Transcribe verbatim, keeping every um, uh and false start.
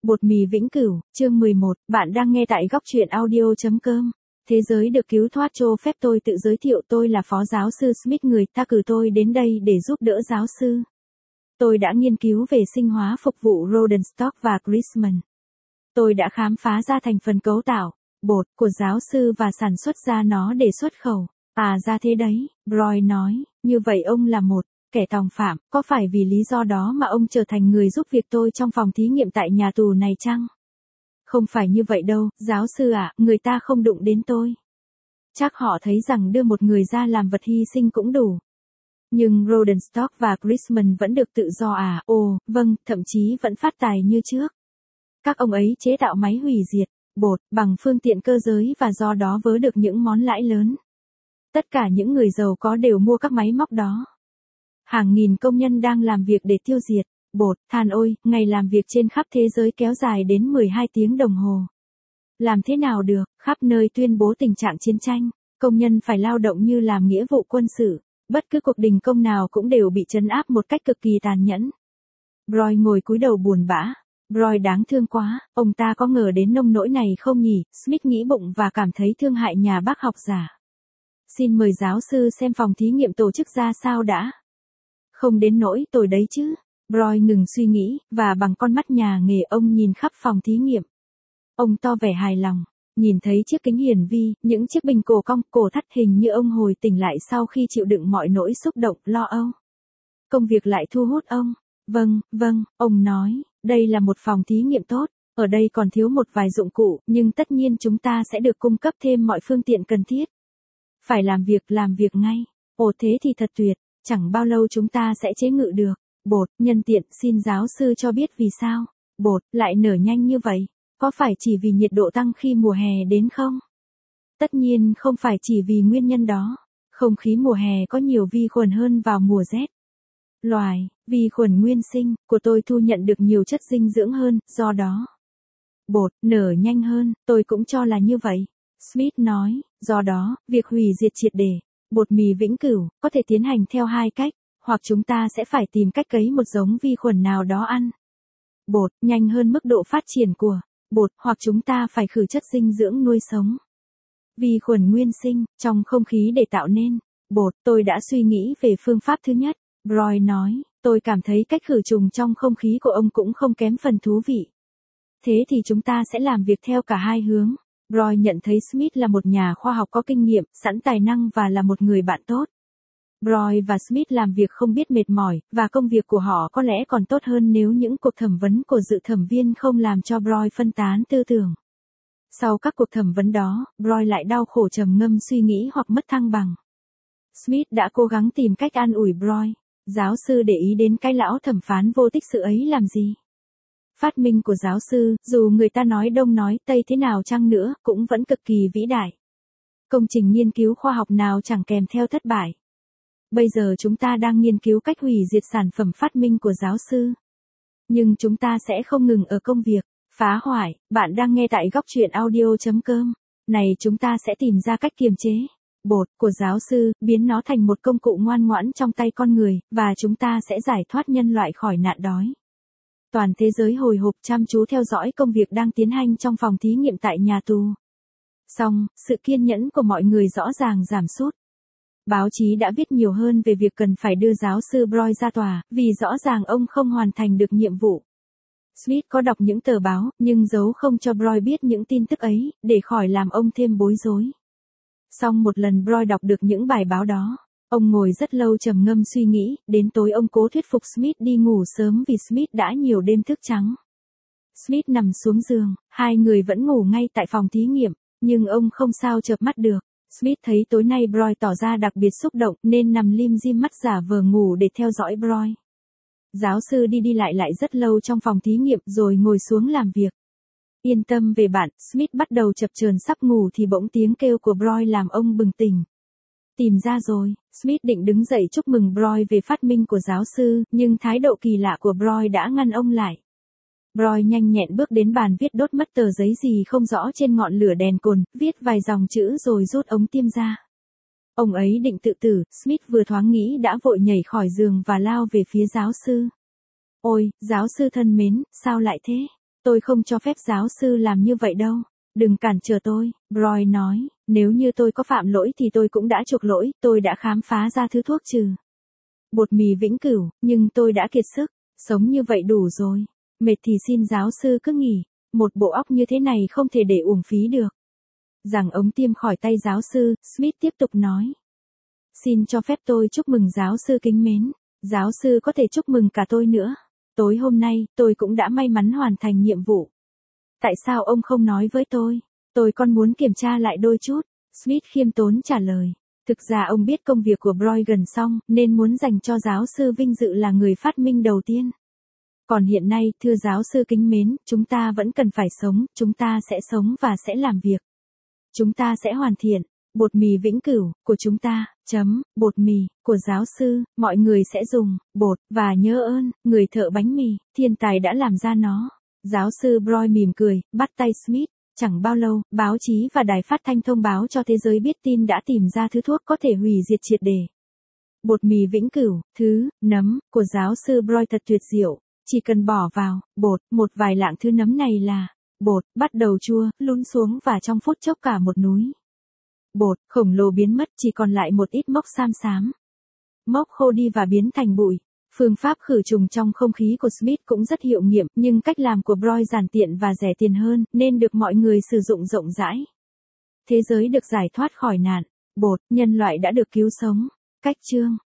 Bột mì vĩnh cửu, chương mười một, bạn đang nghe tại góc truyện audio.com. Thế giới được cứu thoát, cho phép tôi tự giới thiệu, tôi là phó giáo sư Smith, người ta cử tôi đến đây để giúp đỡ giáo sư. Tôi đã nghiên cứu về sinh hóa phục vụ Rodenstock và Christmas. Tôi đã khám phá ra thành phần cấu tạo, bột, của giáo sư và sản xuất ra nó để xuất khẩu. À ra thế đấy, Roy nói, như vậy ông là một kẻ tòng phạm, có phải vì lý do đó mà ông trở thành người giúp việc tôi trong phòng thí nghiệm tại nhà tù này chăng? Không phải như vậy đâu, giáo sư ạ, người ta không đụng đến tôi. Chắc họ thấy rằng đưa một người ra làm vật hy sinh cũng đủ. Nhưng Rodenstock và Christmas vẫn được tự do à? Ồ, vâng, thậm chí vẫn phát tài như trước. Các ông ấy chế tạo máy hủy diệt bột bằng phương tiện cơ giới và do đó vớ được những món lãi lớn. Tất cả những người giàu có đều mua các máy móc đó. Hàng nghìn công nhân đang làm việc để tiêu diệt bột than. Ôi, ngày làm việc trên khắp thế giới kéo dài đến mười hai tiếng đồng hồ. Làm thế nào được, khắp nơi tuyên bố tình trạng chiến tranh, công nhân phải lao động như làm nghĩa vụ quân sự, bất cứ cuộc đình công nào cũng đều bị trấn áp một cách cực kỳ tàn nhẫn. Roy ngồi cúi đầu buồn bã. Roy đáng thương quá, ông ta có ngờ đến nông nỗi này không nhỉ? Smith nghĩ bụng và cảm thấy thương hại nhà bác học giả. Xin mời giáo sư xem phòng thí nghiệm tổ chức ra sao đã. Không đến nỗi tồi đấy chứ. Roy ngừng suy nghĩ, và bằng con mắt nhà nghề ông nhìn khắp phòng thí nghiệm. Ông to vẻ hài lòng, nhìn thấy chiếc kính hiển vi, những chiếc bình cổ cong, cổ thắt, hình như ông hồi tỉnh lại sau khi chịu đựng mọi nỗi xúc động, lo âu. Công việc lại thu hút ông. Vâng, vâng, ông nói, đây là một phòng thí nghiệm tốt, ở đây còn thiếu một vài dụng cụ, nhưng tất nhiên chúng ta sẽ được cung cấp thêm mọi phương tiện cần thiết. Phải làm việc, làm việc ngay. Ồ thế thì thật tuyệt, chẳng bao lâu chúng ta sẽ chế ngự được. Bột, nhân tiện, xin giáo sư cho biết vì sao bột lại nở nhanh như vậy? Có phải chỉ vì nhiệt độ tăng khi mùa hè đến không? Tất nhiên không phải chỉ vì nguyên nhân đó. Không khí mùa hè có nhiều vi khuẩn hơn vào mùa rét. Loài vi khuẩn nguyên sinh của tôi thu nhận được nhiều chất dinh dưỡng hơn, do đó bột nở nhanh hơn. Tôi cũng cho là như vậy, Smith nói. Do đó, việc hủy diệt triệt để bột mì vĩnh cửu có thể tiến hành theo hai cách, hoặc chúng ta sẽ phải tìm cách cấy một giống vi khuẩn nào đó ăn bột nhanh hơn mức độ phát triển của bột, hoặc chúng ta phải khử chất dinh dưỡng nuôi sống vi khuẩn nguyên sinh trong không khí để tạo nên bột. Tôi đã suy nghĩ về phương pháp thứ nhất, Roy nói. Tôi cảm thấy cách khử trùng trong không khí của ông cũng không kém phần thú vị. Thế thì chúng ta sẽ làm việc theo cả hai hướng. Roy nhận thấy Smith là một nhà khoa học có kinh nghiệm, sẵn tài năng và là một người bạn tốt. Roy và Smith làm việc không biết mệt mỏi, và công việc của họ có lẽ còn tốt hơn nếu những cuộc thẩm vấn của dự thẩm viên không làm cho Roy phân tán tư tưởng. Sau các cuộc thẩm vấn đó, Roy lại đau khổ trầm ngâm suy nghĩ hoặc mất thăng bằng. Smith đã cố gắng tìm cách an ủi Roy. Giáo sư để ý đến cái lão thẩm phán vô tích sự ấy làm gì? Phát minh của giáo sư, dù người ta nói đông nói tây thế nào chăng nữa, cũng vẫn cực kỳ vĩ đại. Công trình nghiên cứu khoa học nào chẳng kèm theo thất bại. Bây giờ chúng ta đang nghiên cứu cách hủy diệt sản phẩm phát minh của giáo sư. Nhưng chúng ta sẽ không ngừng ở công việc phá hoại. Bạn đang nghe tại góc truyện audio.com. Này, chúng ta sẽ tìm ra cách kiềm chế bột của giáo sư, biến nó thành một công cụ ngoan ngoãn trong tay con người, và chúng ta sẽ giải thoát nhân loại khỏi nạn đói. Toàn thế giới hồi hộp chăm chú theo dõi công việc đang tiến hành trong phòng thí nghiệm tại nhà tù. Song, sự kiên nhẫn của mọi người rõ ràng giảm sút. Báo chí đã viết nhiều hơn về việc cần phải đưa giáo sư Roy ra tòa, vì rõ ràng ông không hoàn thành được nhiệm vụ. Smith có đọc những tờ báo, nhưng giấu không cho Roy biết những tin tức ấy, để khỏi làm ông thêm bối rối. Song một lần Roy đọc được những bài báo đó, ông ngồi rất lâu trầm ngâm suy nghĩ, đến tối ông cố thuyết phục Smith đi ngủ sớm vì Smith đã nhiều đêm thức trắng. Smith nằm xuống giường, hai người vẫn ngủ ngay tại phòng thí nghiệm, nhưng ông không sao chợp mắt được. Smith thấy tối nay Roy tỏ ra đặc biệt xúc động nên nằm lim dim mắt giả vờ ngủ để theo dõi Roy. Giáo sư đi đi lại lại rất lâu trong phòng thí nghiệm rồi ngồi xuống làm việc. Yên tâm về bạn, Smith bắt đầu chập chờn sắp ngủ thì bỗng tiếng kêu của Roy làm ông bừng tỉnh. Tìm ra rồi, Smith định đứng dậy chúc mừng Roy về phát minh của giáo sư, nhưng thái độ kỳ lạ của Roy đã ngăn ông lại. Roy nhanh nhẹn bước đến bàn viết, đốt mất tờ giấy gì không rõ trên ngọn lửa đèn cồn, viết vài dòng chữ rồi rút ống tiêm ra. Ông ấy định tự tử, Smith vừa thoáng nghĩ đã vội nhảy khỏi giường và lao về phía giáo sư. Ôi, giáo sư thân mến, sao lại thế? Tôi không cho phép giáo sư làm như vậy đâu. Đừng cản trở tôi, Roy nói. Nếu như tôi có phạm lỗi thì tôi cũng đã chuộc lỗi, tôi đã khám phá ra thứ thuốc trừ bột mì vĩnh cửu, nhưng tôi đã kiệt sức. Sống như vậy đủ rồi. Mệt thì xin giáo sư cứ nghỉ. Một bộ óc như thế này không thể để uổng phí được. Giằng ống tiêm khỏi tay giáo sư, Smith tiếp tục nói. Xin cho phép tôi chúc mừng giáo sư kính mến. Giáo sư có thể chúc mừng cả tôi nữa. Tối hôm nay, tôi cũng đã may mắn hoàn thành nhiệm vụ. Tại sao ông không nói với tôi? Tôi còn muốn kiểm tra lại đôi chút. Smith khiêm tốn trả lời. Thực ra ông biết công việc của Broy gần xong, nên muốn dành cho giáo sư vinh dự là người phát minh đầu tiên. Còn hiện nay, thưa giáo sư kính mến, chúng ta vẫn cần phải sống, chúng ta sẽ sống và sẽ làm việc. Chúng ta sẽ hoàn thiện. Bột mì vĩnh cửu, của chúng ta, chấm, bột mì, của giáo sư, mọi người sẽ dùng, bột, và nhớ ơn, người thợ bánh mì, thiên tài đã làm ra nó. Giáo sư Broy mỉm cười, bắt tay Smith. Chẳng bao lâu, báo chí và đài phát thanh thông báo cho thế giới biết tin đã tìm ra thứ thuốc có thể hủy diệt triệt để. Bột mì vĩnh cửu, thứ, nấm, của giáo sư Broy thật tuyệt diệu. Chỉ cần bỏ vào, bột, một vài lạng thứ nấm này là, bột, bắt đầu chua, lún xuống và trong phút chốc cả một núi bột khổng lồ biến mất, chỉ còn lại một ít mốc xám xám. Mốc khô đi và biến thành bụi. Phương pháp khử trùng trong không khí của Smith cũng rất hiệu nghiệm, nhưng cách làm của Broy giản tiện và rẻ tiền hơn, nên được mọi người sử dụng rộng rãi. Thế giới được giải thoát khỏi nạn bột, nhân loại đã được cứu sống. Cách chương